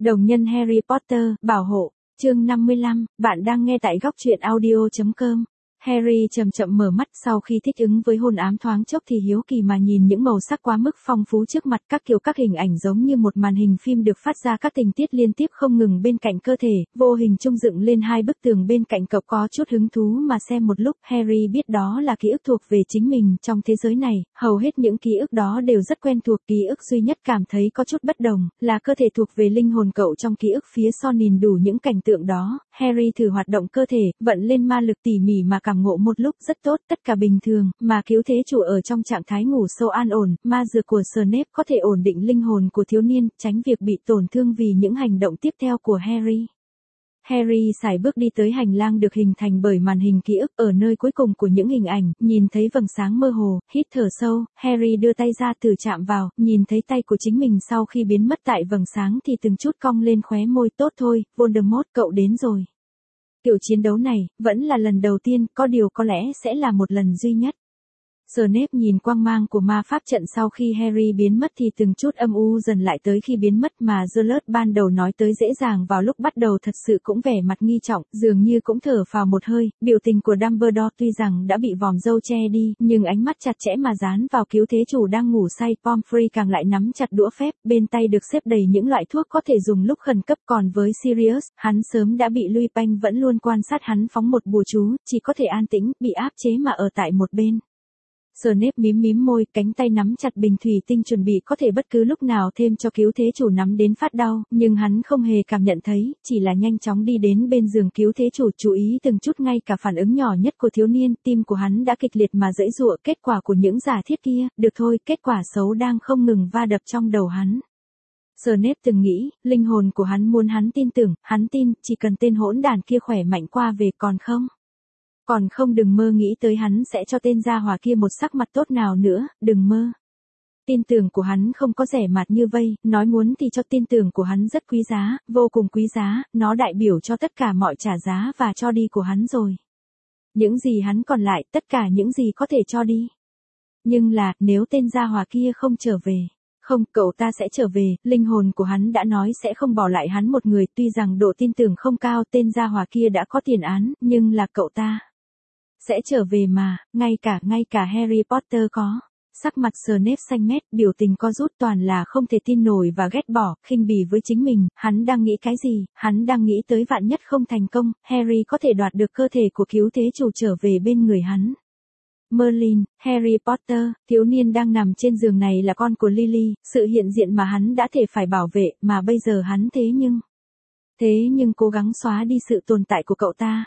Đồng nhân Harry Potter, bảo hộ, chương 55, bạn đang nghe tại góc truyện audio.com. Harry chậm chậm mở mắt sau khi thích ứng với hôn ám thoáng chốc thì hiếu kỳ mà nhìn những màu sắc quá mức phong phú trước mặt, các kiểu các hình ảnh giống như một màn hình phim được phát ra các tình tiết liên tiếp không ngừng bên cạnh cơ thể, vô hình chung dựng lên hai bức tường bên cạnh. Cậu có chút hứng thú mà xem một lúc. Harry biết đó là ký ức thuộc về chính mình trong thế giới này, hầu hết những ký ức đó đều rất quen thuộc. Ký ức duy nhất cảm thấy có chút bất đồng là cơ thể thuộc về linh hồn cậu trong ký ức phía sau nhìn đủ những cảnh tượng đó. Harry thử hoạt động cơ thể, vận lên ma lực tỉ mỉ mà cảm ngộ một lúc rất tốt, tất cả bình thường, mà cứu thế chủ ở trong trạng thái ngủ sâu an ổn. Ma dược của Snape có thể ổn định linh hồn của thiếu niên, tránh việc bị tổn thương vì những hành động tiếp theo của Harry. Harry sải bước đi tới hành lang được hình thành bởi màn hình ký ức. Ở nơi cuối cùng của những hình ảnh, nhìn thấy vầng sáng mơ hồ, hít thở sâu, Harry đưa tay ra thử chạm vào, nhìn thấy tay của chính mình sau khi biến mất tại vầng sáng thì từng chút cong lên khóe môi. Tốt thôi, Voldemort, cậu đến rồi. Kiểu chiến đấu này, vẫn là lần đầu tiên, có điều có lẽ sẽ là một lần duy nhất. Snape nhìn quang mang của ma pháp trận sau khi Harry biến mất thì từng chút âm u dần lại tới khi biến mất mà Geralt ban đầu nói tới dễ dàng vào lúc bắt đầu thật sự cũng vẻ mặt nghi trọng, dường như cũng thở phào một hơi. Biểu tình của Dumbledore tuy rằng đã bị vòm râu che đi, nhưng ánh mắt chặt chẽ mà dán vào cứu thế chủ đang ngủ say. Pomfrey càng lại nắm chặt đũa phép, bên tay được xếp đầy những loại thuốc có thể dùng lúc khẩn cấp. Còn với Sirius, hắn sớm đã bị Lupin vẫn luôn quan sát hắn phóng một bùa chú, chỉ có thể an tĩnh, bị áp chế mà ở tại một bên. Snape mím môi, cánh tay nắm chặt bình thủy tinh chuẩn bị có thể bất cứ lúc nào thêm cho cứu thế chủ nắm đến phát đau, nhưng hắn không hề cảm nhận thấy, chỉ là nhanh chóng đi đến bên giường cứu thế chủ, chú ý từng chút ngay cả phản ứng nhỏ nhất của thiếu niên. Tim của hắn đã kịch liệt mà giãy giụa, kết quả của những giả thiết kia, được thôi, kết quả xấu đang không ngừng va đập trong đầu hắn. Snape từng nghĩ, linh hồn của hắn muốn hắn tin tưởng, hắn tin, chỉ cần tên hỗn đản kia khỏe mạnh qua về, còn không đừng mơ nghĩ tới hắn sẽ cho tên gia hỏa kia một sắc mặt tốt nào nữa, đừng mơ. Tin tưởng của hắn không có rẻ mạt như vây, nói muốn thì cho. Tin tưởng của hắn rất quý giá, vô cùng quý giá, nó đại biểu cho tất cả mọi trả giá và cho đi của hắn rồi. Những gì hắn còn lại, tất cả những gì có thể cho đi. Nhưng là, nếu tên gia hỏa kia không trở về. Không, cậu ta sẽ trở về, linh hồn của hắn đã nói sẽ không bỏ lại hắn một người. Tuy rằng độ tin tưởng không cao, tên gia hỏa kia đã có tiền án, nhưng là cậu ta sẽ trở về mà, ngay cả Harry Potter có. Sắc mặt Snape xanh mét, biểu tình co rút, toàn là không thể tin nổi và ghét bỏ, khinh bỉ với chính mình. Hắn đang nghĩ cái gì? Hắn đang nghĩ tới vạn nhất không thành công, Harry có thể đoạt được cơ thể của cứu thế chủ trở về bên người hắn. Merlin, Harry Potter, thiếu niên đang nằm trên giường này là con của Lily, sự hiện diện mà hắn đã thể phải bảo vệ, mà bây giờ hắn thế nhưng cố gắng xóa đi sự tồn tại của cậu ta.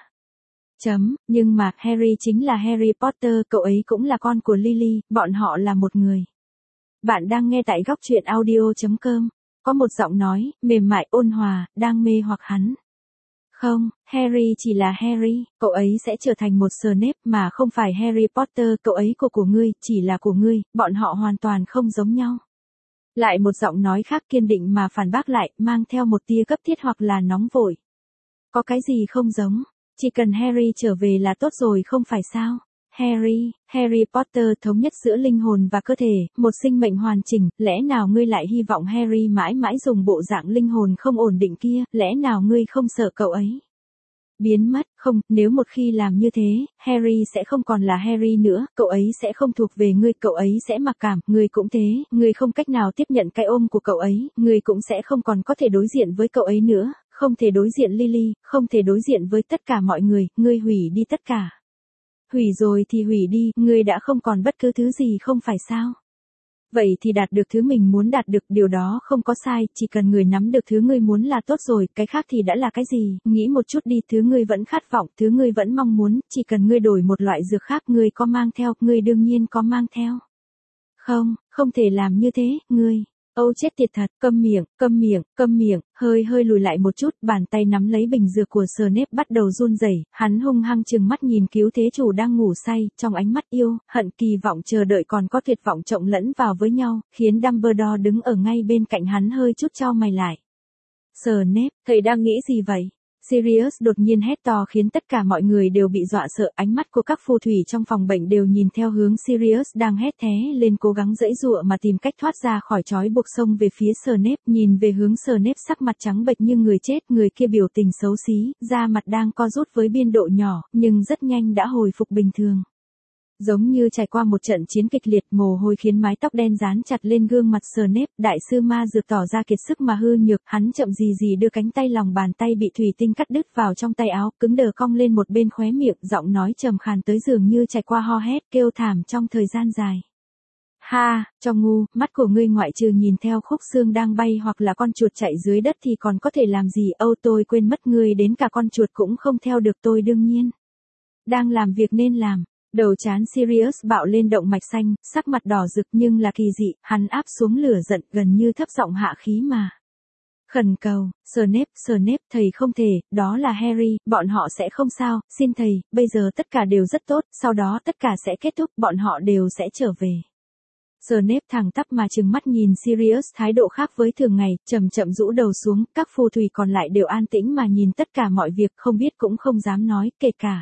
Nhưng mà, Harry chính là Harry Potter, cậu ấy cũng là con của Lily, bọn họ là một người. Bạn đang nghe tại góc truyện audio.com. Có một giọng nói, mềm mại ôn hòa, đang mê hoặc hắn. Không, Harry chỉ là Harry, cậu ấy sẽ trở thành một Snape mà không phải Harry Potter, cậu ấy của ngươi, chỉ là của ngươi, bọn họ hoàn toàn không giống nhau. Lại một giọng nói khác kiên định mà phản bác lại, mang theo một tia cấp thiết hoặc là nóng vội. Có cái gì không giống? Chỉ cần Harry trở về là tốt rồi không phải sao? Harry Potter thống nhất giữa linh hồn và cơ thể, một sinh mệnh hoàn chỉnh, lẽ nào ngươi lại hy vọng Harry mãi mãi dùng bộ dạng linh hồn không ổn định kia, lẽ nào ngươi không sợ cậu ấy biến mất? Không, nếu một khi làm như thế, Harry sẽ không còn là Harry nữa, cậu ấy sẽ không thuộc về ngươi, cậu ấy sẽ mặc cảm, ngươi cũng thế, ngươi không cách nào tiếp nhận cái ôm của cậu ấy, ngươi cũng sẽ không còn có thể đối diện với cậu ấy nữa, không thể đối diện Lily, không thể đối diện với tất cả mọi người, ngươi hủy đi tất cả. Hủy rồi thì hủy đi, ngươi đã không còn bất cứ thứ gì không phải sao? Vậy thì đạt được thứ mình muốn đạt được, điều đó không có sai, chỉ cần người nắm được thứ ngươi muốn là tốt rồi, cái khác thì đã là cái gì? Nghĩ một chút đi, thứ ngươi vẫn khát vọng, thứ ngươi vẫn mong muốn, chỉ cần ngươi đổi một loại dược khác, ngươi có mang theo, ngươi đương nhiên có mang theo. Không thể làm như thế, ngươi. Âu chết tiệt thật, câm miệng, hơi lùi lại một chút, bàn tay nắm lấy bình dược của Snape bắt đầu run rẩy, hắn hung hăng trừng mắt nhìn cứu thế chủ đang ngủ say, trong ánh mắt yêu, hận, kỳ vọng, chờ đợi còn có tuyệt vọng trộn lẫn vào với nhau, khiến Dumbledore đứng ở ngay bên cạnh hắn hơi chút chau mày lại. Snape, thầy đang nghĩ gì vậy? Sirius đột nhiên hét to khiến tất cả mọi người đều bị dọa sợ, ánh mắt của các phù thủy trong phòng bệnh đều nhìn theo hướng Sirius đang hét thé lên cố gắng giãy giụa mà tìm cách thoát ra khỏi trói buộc xông về phía Snape, nhìn về hướng Snape sắc mặt trắng bệch như người chết, người kia biểu tình xấu xí, da mặt đang co rút với biên độ nhỏ, nhưng rất nhanh đã hồi phục bình thường. Giống như trải qua một trận chiến kịch liệt, mồ hôi khiến mái tóc đen dán chặt lên gương mặt Snape, đại sư ma dược tỏ ra kiệt sức mà hư nhược, hắn chậm gì đưa cánh tay lòng bàn tay bị thủy tinh cắt đứt vào trong tay áo, cứng đờ cong lên một bên khóe miệng, giọng nói trầm khàn tới dường như trải qua ho hét, kêu thảm trong thời gian dài. Ha, cho ngu, mắt của ngươi ngoại trừ nhìn theo khúc xương đang bay hoặc là con chuột chạy dưới đất thì còn có thể làm gì? Âu, tôi quên mất ngươi đến cả con chuột cũng không theo được tôi đương nhiên. Đang làm việc nên làm. Đầu trán Sirius bạo lên động mạch xanh, sắc mặt đỏ rực nhưng là kỳ dị, hắn áp xuống lửa giận gần như thấp giọng hạ khí mà. Khẩn cầu, Snape, thầy không thể, đó là Harry, bọn họ sẽ không sao, xin thầy, bây giờ tất cả đều rất tốt, sau đó tất cả sẽ kết thúc, bọn họ đều sẽ trở về. Snape thẳng tắp mà trừng mắt nhìn Sirius, thái độ khác với thường ngày, chậm chậm rũ đầu xuống, các phù thủy còn lại đều an tĩnh mà nhìn tất cả mọi việc, không biết cũng không dám nói, kể cả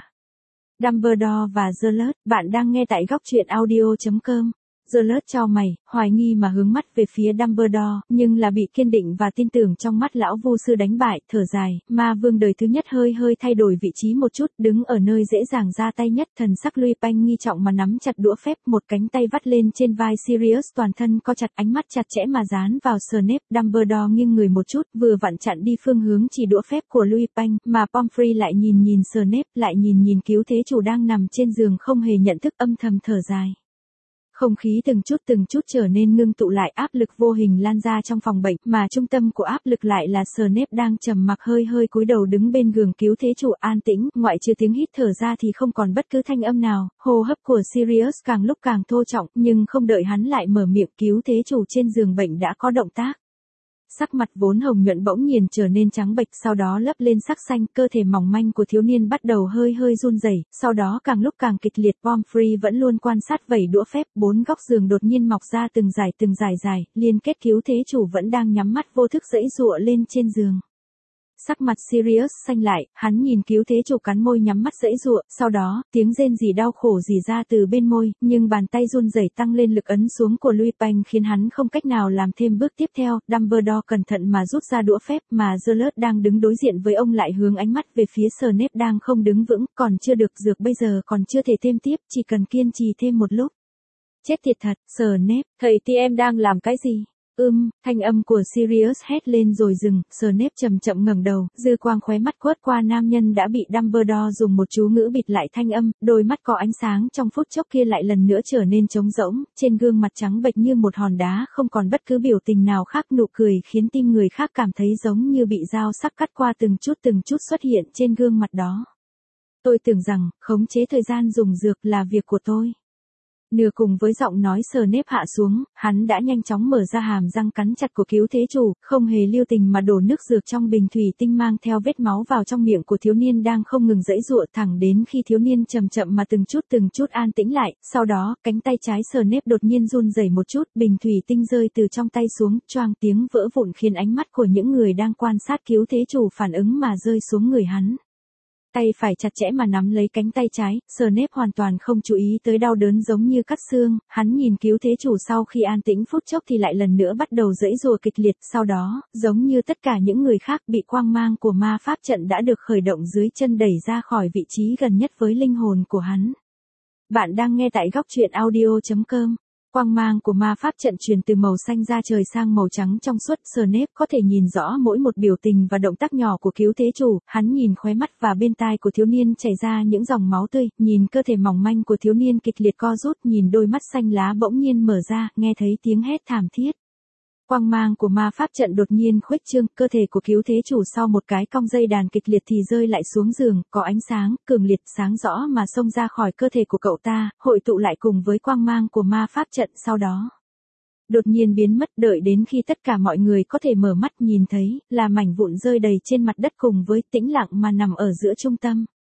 Dumbledore và Geralt. Bạn đang nghe tại góc truyện audio.com. Geralt chau mày, hoài nghi mà hướng mắt về phía Dumbledore, nhưng là bị kiên định và tin tưởng trong mắt lão vô sư đánh bại, thở dài, ma vương đời thứ nhất hơi thay đổi vị trí một chút, đứng ở nơi dễ dàng ra tay nhất, thần sắc Lupin nghi trọng mà nắm chặt đũa phép, một cánh tay vắt lên trên vai Sirius, toàn thân co chặt, ánh mắt chặt chẽ mà dán vào Snape. Dumbledore nghiêng người một chút, vừa vặn chặn đi phương hướng chỉ đũa phép của Lupin, mà Pomfrey lại nhìn Snape, lại nhìn cứu thế chủ đang nằm trên giường không hề nhận thức, âm thầm thở dài. Không khí từng chút trở nên ngưng tụ lại, áp lực vô hình lan ra trong phòng bệnh, mà trung tâm của áp lực lại là Snape đang trầm mặc hơi cúi đầu đứng bên giường cứu thế chủ, an tĩnh, ngoại trừ tiếng hít thở ra thì không còn bất cứ thanh âm nào. Hô hấp của Sirius càng lúc càng thô trọng, nhưng không đợi hắn lại mở miệng, cứu thế chủ trên giường bệnh đã có động tác. Sắc mặt vốn hồng nhuận bỗng nhiên trở nên trắng bệch, sau đó lấp lên sắc xanh, cơ thể mỏng manh của thiếu niên bắt đầu hơi run rẩy, sau đó càng lúc càng kịch liệt. Pomfrey vẫn luôn quan sát vẩy đũa phép, bốn góc giường đột nhiên mọc ra từng dài, liên kết, cứu thế chủ vẫn đang nhắm mắt vô thức giãy giụa lên trên giường. Sắc mặt Sirius xanh lại, hắn nhìn cứu thế chủ cắn môi nhắm mắt giãy giụa, sau đó, tiếng rên rỉ đau khổ rỉ ra từ bên môi, nhưng bàn tay run rẩy tăng lên lực ấn xuống của Lupin khiến hắn không cách nào làm thêm bước tiếp theo. Dumbledore cẩn thận mà rút ra đũa phép, mà Geralt đang đứng đối diện với ông lại hướng ánh mắt về phía Snape đang không đứng vững, còn chưa được, dược bây giờ còn chưa thể thêm tiếp, chỉ cần kiên trì thêm một lúc. Chết tiệt thật, Snape, thầy thì em đang làm cái gì? Thanh âm của Sirius hét lên rồi dừng, Snape chậm ngẩng đầu, dư quang khóe mắt quét qua nam nhân đã bị Dumbledore dùng một chú ngữ bịt lại thanh âm, đôi mắt có ánh sáng trong phút chốc kia lại lần nữa trở nên trống rỗng, trên gương mặt trắng bệch như một hòn đá không còn bất cứ biểu tình nào khác, nụ cười khiến tim người khác cảm thấy giống như bị dao sắc cắt qua từng chút xuất hiện trên gương mặt đó. Tôi tưởng rằng, khống chế thời gian dùng dược là việc của tôi. Nửa cùng với giọng nói Snape hạ xuống, hắn đã nhanh chóng mở ra hàm răng cắn chặt của cứu thế chủ, không hề lưu tình mà đổ nước dược trong bình thủy tinh mang theo vết máu vào trong miệng của thiếu niên đang không ngừng giãy giụa, thẳng đến khi thiếu niên chậm mà từng chút an tĩnh lại, sau đó, cánh tay trái Snape đột nhiên run rẩy một chút, bình thủy tinh rơi từ trong tay xuống, choang tiếng vỡ vụn khiến ánh mắt của những người đang quan sát cứu thế chủ phản ứng mà rơi xuống người hắn. Tay phải chặt chẽ mà nắm lấy cánh tay trái, Snape hoàn toàn không chú ý tới đau đớn giống như cắt xương, hắn nhìn cứu thế chủ sau khi an tĩnh phút chốc thì lại lần nữa bắt đầu giãy giụa kịch liệt, sau đó, giống như tất cả những người khác bị quang mang của ma pháp trận đã được khởi động dưới chân đẩy ra khỏi vị trí gần nhất với linh hồn của hắn. Bạn đang nghe tại góc truyện audio.com. Quang mang của ma pháp trận truyền từ màu xanh ra trời sang màu trắng trong suốt, Snape có thể nhìn rõ mỗi một biểu tình và động tác nhỏ của cứu thế chủ, hắn nhìn khóe mắt và bên tai của thiếu niên chảy ra những dòng máu tươi, nhìn cơ thể mỏng manh của thiếu niên kịch liệt co rút, nhìn đôi mắt xanh lá bỗng nhiên mở ra, nghe thấy tiếng hét thảm thiết. Quang mang của ma pháp trận đột nhiên khuếch trương, cơ thể của cứu thế chủ sau một cái cong dây đàn kịch liệt thì rơi lại xuống giường, có ánh sáng, cường liệt, sáng rõ mà xông ra khỏi cơ thể của cậu ta, hội tụ lại cùng với quang mang của ma pháp trận sau đó. Đột nhiên biến mất, đợi đến khi tất cả mọi người có thể mở mắt nhìn thấy, là mảnh vụn rơi đầy trên mặt đất cùng với tĩnh lặng mà nằm ở giữa trung tâm.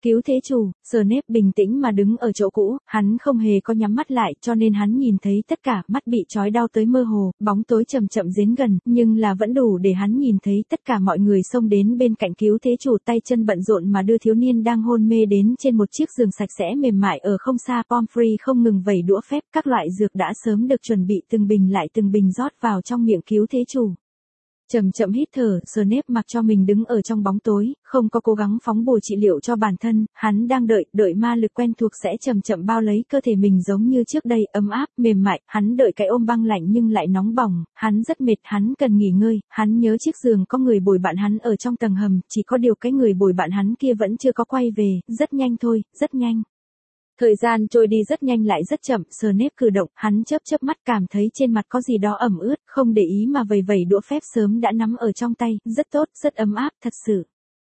Cứu thế chủ, Snape bình tĩnh mà đứng ở chỗ cũ, hắn không hề có nhắm mắt lại cho nên hắn nhìn thấy tất cả, mắt bị trói đau tới mơ hồ, bóng tối chậm chậm đến gần, nhưng là vẫn đủ để hắn nhìn thấy tất cả mọi người xông đến bên cạnh cứu thế chủ, tay chân bận rộn mà đưa thiếu niên đang hôn mê đến trên một chiếc giường sạch sẽ mềm mại ở không xa. Pomfrey không ngừng vẩy đũa phép, các loại dược đã sớm được chuẩn bị từng bình lại từng bình rót vào trong miệng cứu thế chủ. Chậm chậm hít thở, Snape mặc cho mình đứng ở trong bóng tối, không có cố gắng phóng bùa trị liệu cho bản thân, hắn đang đợi ma lực quen thuộc sẽ chậm chậm bao lấy cơ thể mình giống như trước đây, ấm áp, mềm mại, hắn đợi cái ôm băng lạnh nhưng lại nóng bỏng, hắn rất mệt, hắn cần nghỉ ngơi, hắn nhớ chiếc giường có người bồi bạn hắn ở trong tầng hầm, chỉ có điều cái người bồi bạn hắn kia vẫn chưa có quay về, rất nhanh thôi, rất nhanh. Thời gian trôi đi rất nhanh lại rất chậm, Snape cử động, hắn chớp mắt cảm thấy trên mặt có gì đó ẩm ướt, không để ý mà vẩy đũa phép sớm đã nắm ở trong tay, rất tốt, rất ấm áp, thật sự.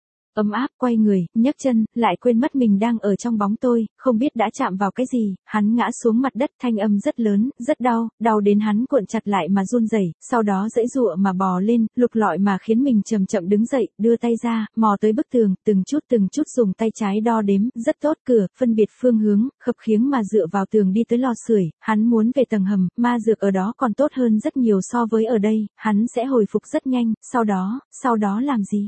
Ấm áp, quay người, nhấc chân, lại quên mất mình đang ở trong bóng tối, không biết đã chạm vào cái gì, hắn ngã xuống mặt đất, thanh âm rất lớn, rất đau, đau đến hắn cuộn chặt lại mà run rẩy, sau đó giãy giụa mà bò lên, lục lọi mà khiến mình chậm chậm đứng dậy, đưa tay ra, mò tới bức tường, từng chút dùng tay trái đo đếm, rất tốt, cửa, phân biệt phương hướng, khập khiễng mà dựa vào tường đi tới lò sưởi, hắn muốn về tầng hầm, ma dược ở đó còn tốt hơn rất nhiều so với ở đây, hắn sẽ hồi phục rất nhanh, sau đó làm gì?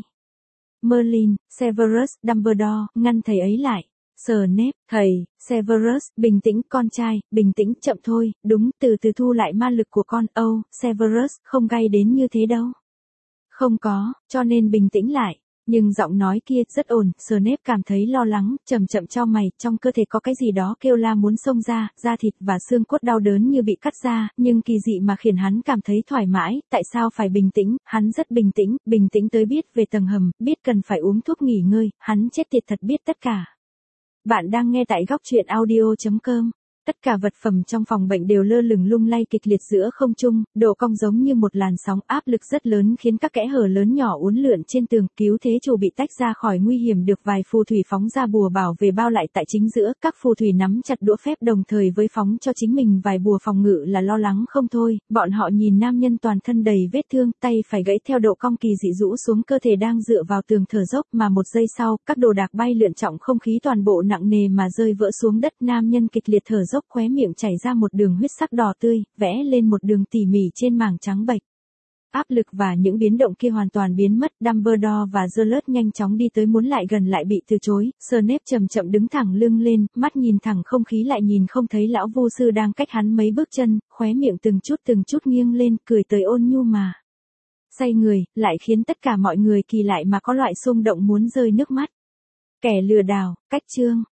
Merlin, Severus, Dumbledore, ngăn thầy ấy lại. Snape, thầy, Severus, bình tĩnh con trai, bình tĩnh, chậm thôi, đúng, từ từ thu lại ma lực của con, Severus, không gay đến như thế đâu. Không có, cho nên bình tĩnh lại. Nhưng giọng nói kia rất ổn, Snape cảm thấy lo lắng, chậm chau mày, trong cơ thể có cái gì đó kêu la muốn xông ra, da thịt và xương cốt đau đớn như bị cắt ra, nhưng kỳ dị mà khiến hắn cảm thấy thoải mái, tại sao phải bình tĩnh, hắn rất bình tĩnh tới biết về tầng hầm, biết cần phải uống thuốc nghỉ ngơi, hắn chết tiệt thật biết tất cả. Bạn đang nghe tại góc truyện audio.com. Tất cả vật phẩm trong phòng bệnh đều lơ lửng lung lay kịch liệt giữa không trung, độ cong giống như một làn sóng, áp lực rất lớn khiến các kẽ hở lớn nhỏ uốn lượn trên tường. Cứu thế chủ bị tách ra khỏi nguy hiểm được vài phù thủy phóng ra bùa bảo vệ bao lại tại chính giữa, các phù thủy nắm chặt đũa phép đồng thời với phóng cho chính mình vài bùa phòng ngự là lo lắng không thôi. Bọn họ nhìn nam nhân toàn thân đầy vết thương, tay phải gãy theo độ cong kỳ dị rũ xuống, cơ thể đang dựa vào tường thở dốc, mà một giây sau, các đồ đạc bay lượn, trọng không khí toàn bộ nặng nề mà rơi vỡ xuống đất. Nam nhân kịch liệt thở dốc, khóe miệng chảy ra một đường huyết sắc đỏ tươi, vẽ lên một đường tỉ mỉ trên mảng trắng bệch. Áp lực và những biến động kia hoàn toàn biến mất, Dumbledore và Geralt nhanh chóng đi tới muốn lại gần lại bị từ chối. Snape chậm chậm đứng thẳng lưng lên, mắt nhìn thẳng không khí lại nhìn không thấy lão vô sư đang cách hắn mấy bước chân, khóe miệng từng chút nghiêng lên, cười tới ôn nhu mà say người, lại khiến tất cả mọi người kỳ lại mà có loại xung động muốn rơi nước mắt. Kẻ lừa đảo, cách chương.